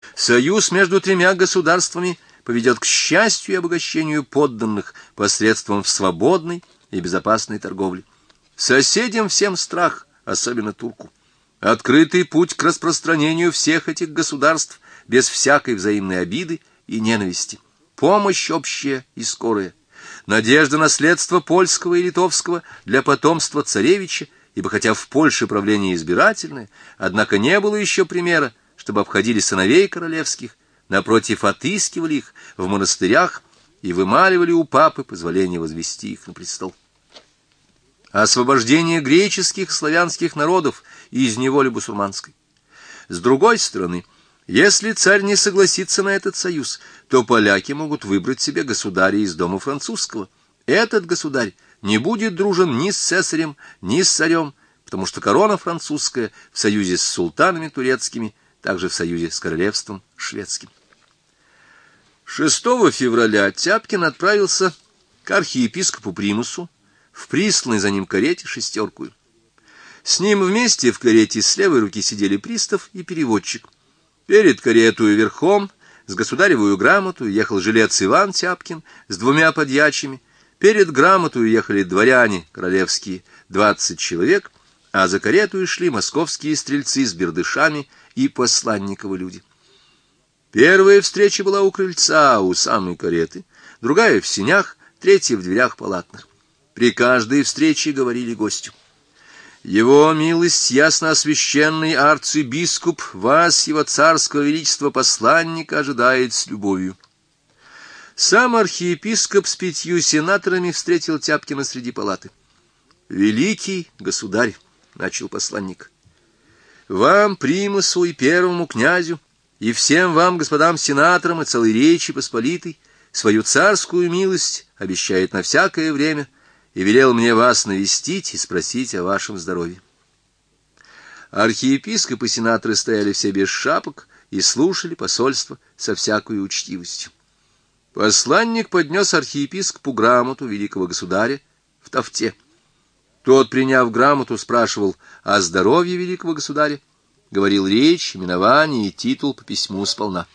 Союз между тремя государствами поведет к счастью и обогащению подданных посредством свободной и безопасной торговли. Соседям всем страх, особенно турку. Открытый путь к распространению всех этих государств без всякой взаимной обиды и ненависти. Помощь общая и скорая. Надежда наследства польского и литовского для потомства царевича, ибо хотя в Польше правление избирательное, однако не было еще примера, чтобы обходили сыновей королевских, напротив, отыскивали их в монастырях и вымаливали у папы позволение возвести их на престол. Освобождение греческих славянских народов из неволи бусурманской. С другой стороны, если царь не согласится на этот союз, то поляки могут выбрать себе государя из дома французского. Этот государь не будет дружен ни с цесарем, ни с царем, потому что корона французская в союзе с султанами турецкими, также в союзе с королевством шведским. 6 февраля Тяпкин отправился к архиепископу Примусу в присланной за ним карете шестеркую. С ним вместе в карете с левой руки сидели пристав и переводчик. Перед каретою верхом с государевую грамоту ехал жилец Иван Тяпкин с 2 подьячими. Перед грамотою ехали дворяне королевские 20 человек, а за каретою шли московские стрельцы с бердышами и посланниковы люди. Первая встреча была у крыльца, у самой кареты, другая в сенях, третья в дверях палатных. При каждой встрече говорили гостю: «Его милость, ясно освященный арцибискуп, вас, его царского величества посланника, ожидает с любовью». Сам архиепископ с 5 сенаторами встретил Тяпкина среди палаты. «Великий государь», — начал посланник, — «вам, примусу и первому князю, и всем вам, господам сенаторам и целой Речи Посполитой, свою царскую милость обещает на всякое время, и велел мне вас навестить и спросить о вашем здоровье». Архиепископ и сенаторы стояли все без шапок и слушали посольство со всякой учтивостью. Посланник поднес архиепископу грамоту великого государя в тафте. Тот, приняв грамоту, спрашивал о здоровье великого государя, говорил речь, именование и титул по письму сполна.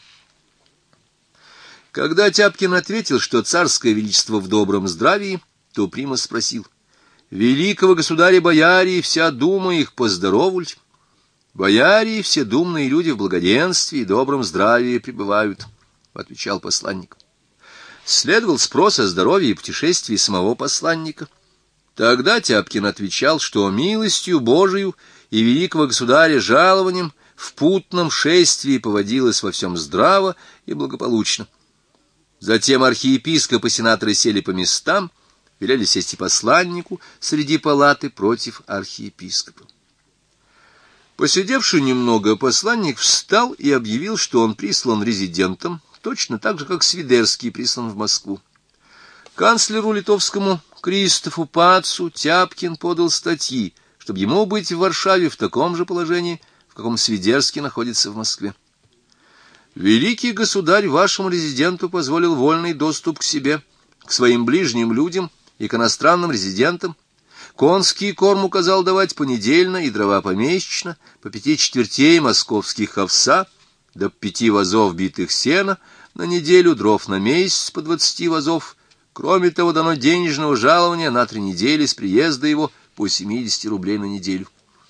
Когда Тяпкин ответил, что царское величество в добром здравии, то Примус спросил: «Великого государя бояре и вся дума их поздоровуль?» «Бояре и все думные люди в благоденствии и добром здравии пребывают», — отвечал посланник. Следовал спрос о здоровье и путешествии самого посланника. Тогда Тяпкин отвечал, что милостью Божию и великого государя жалованием в путном шествии поводилось во всем здраво и благополучно. Затем архиепископ и сенаторы сели по местам, велели сесть и посланнику среди палаты против архиепископа. Посидевши немного, посланник встал и объявил, что он прислан резидентом, точно так же, как Свидерский прислан в Москву. Канцлеру литовскому Кристофу Пацу Тяпкин подал статьи, чтобы ему быть в Варшаве в таком же положении, в каком Свидерский находится в Москве. «Великий государь вашему резиденту позволил вольный доступ к себе, к своим ближним людям и к иностранным резидентам. Конский корм указал давать понедельно и дрова помесячно, по 5 четвертей московских овса, до 5 вазов битых сена на неделю, дров на месяц по 20 вазов. Кроме того, дано денежного жалования на 3 недели с приезда его по 70 рублей на неделю».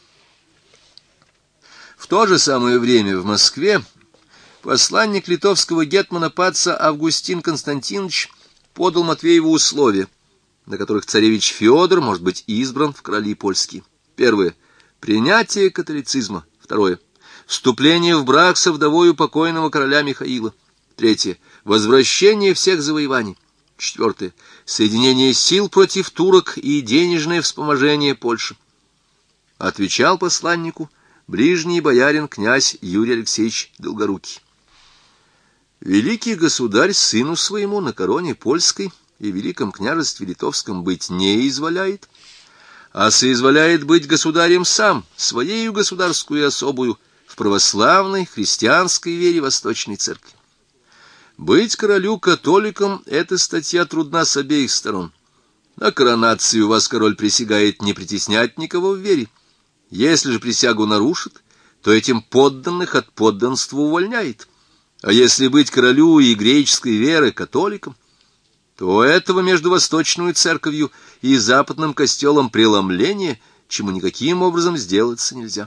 В то же самое время в Москве посланник литовского гетмана Паца Августин Константинович подал Матвееву условия, на которых царевич Федор может быть избран в короли польские. Первое — принятие католицизма. Второе — вступление в брак со вдовою покойного короля Михаила. Третье — возвращение всех завоеваний. Четвертое — соединение сил против турок и денежное вспоможение Польши. Отвечал посланнику ближний боярин князь Юрий Алексеевич Долгорукий: «Великий государь сыну своему на короне польской и великом княжестве литовском быть не изволяет, а соизволяет быть государем сам, своею государскую особую, в православной христианской вере Восточной Церкви. Быть королю-католиком — эта статья трудна с обеих сторон. На коронацию вас король присягает не притеснять никого в вере. Если же присягу нарушит, то этим подданных от подданства увольняет. А если быть королю и греческой веры католиком, то этого между Восточной Церковью и Западным Костелом преломление, чему никаким образом сделаться нельзя.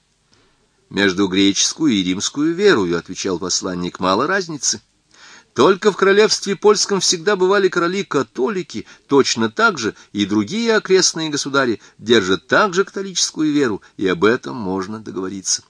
Между греческую и римскую верою, отвечал посланник, мало разницы. Только в королевстве польском всегда бывали короли-католики, точно так же и другие окрестные государи держат также католическую веру, и об этом можно договориться.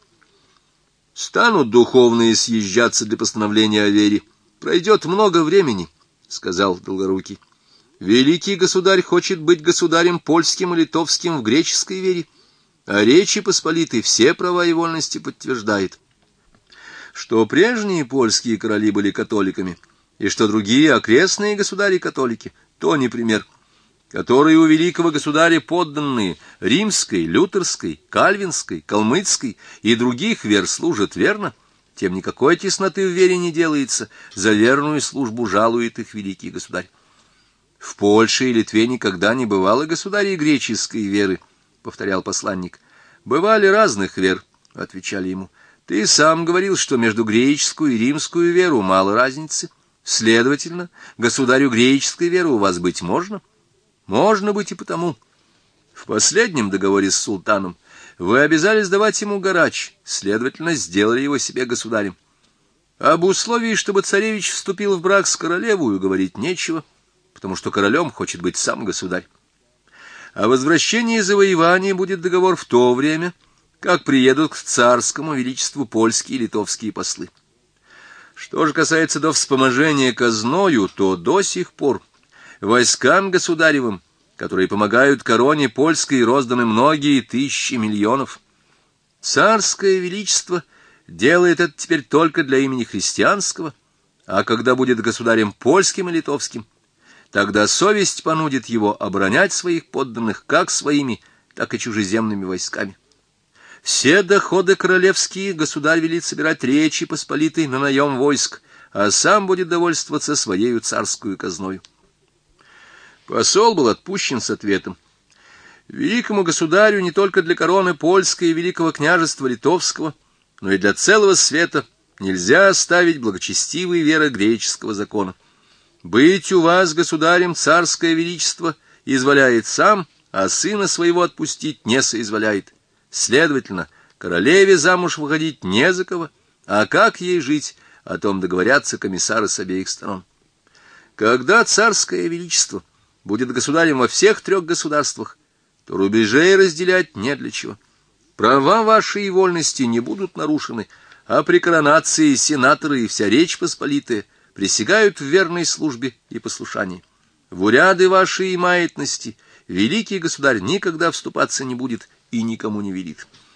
Станут духовные съезжаться для постановления о вере. Пройдет много времени, — сказал Долгорукий. Великий государь хочет быть государем польским и литовским в греческой вере, а Речи Посполитой все права и вольности подтверждает. Что прежние польские короли были католиками, и что другие окрестные государи-католики, то не пример. Которые у великого государя подданные римской, лютерской, кальвинской, калмыцкой и других вер служат верно, тем никакой тесноты в вере не делается, за верную службу жалует их великий государь. В Польше и Литве никогда не бывало государей греческой веры, — повторял посланник. Бывали разных вер, — отвечали ему. Ты сам говорил, что между греческую и римскую веру мало разницы. Следовательно, государю греческой веры у вас быть можно? Можно быть и потому. В последнем договоре с султаном вы обязались давать ему гарач, следовательно, сделали его себе государем. Об условии, чтобы царевич вступил в брак с королевою, говорить нечего, потому что королем хочет быть сам государь. О возвращении завоевания будет договор в то время, как приедут к царскому величеству польские и литовские послы. Что же касается до вспоможения казною, то до сих пор войскам государевым, которые помогают короне польской, розданы многие тысячи миллионов. Царское величество делает это теперь только для имени христианского, а когда будет государем польским и литовским, тогда совесть понудит его оборонять своих подданных как своими, так и чужеземными войсками. Все доходы королевские государь велит собирать Речи Посполитой на наем войск, а сам будет довольствоваться своею царскую казною. Посол был отпущен с ответом. Великому государю не только для короны польской и великого княжества литовского, но и для целого света нельзя оставить благочестивой веры греческого закона. Быть у вас государем царское величество изволяет сам, а сына своего отпустить не соизволяет. Следовательно, королеве замуж выходить не за кого, а как ей жить, о том договорятся комиссары с обеих сторон. Когда царское величество будет государем во всех 3 государствах, то рубежей разделять не для чего. Права ваши и вольности не будут нарушены, а при коронации сенаторы и вся Речь Посполитая присягают в верной службе и послушании. В уряды ваши и маятности великий государь никогда вступаться не будет и никому не велит.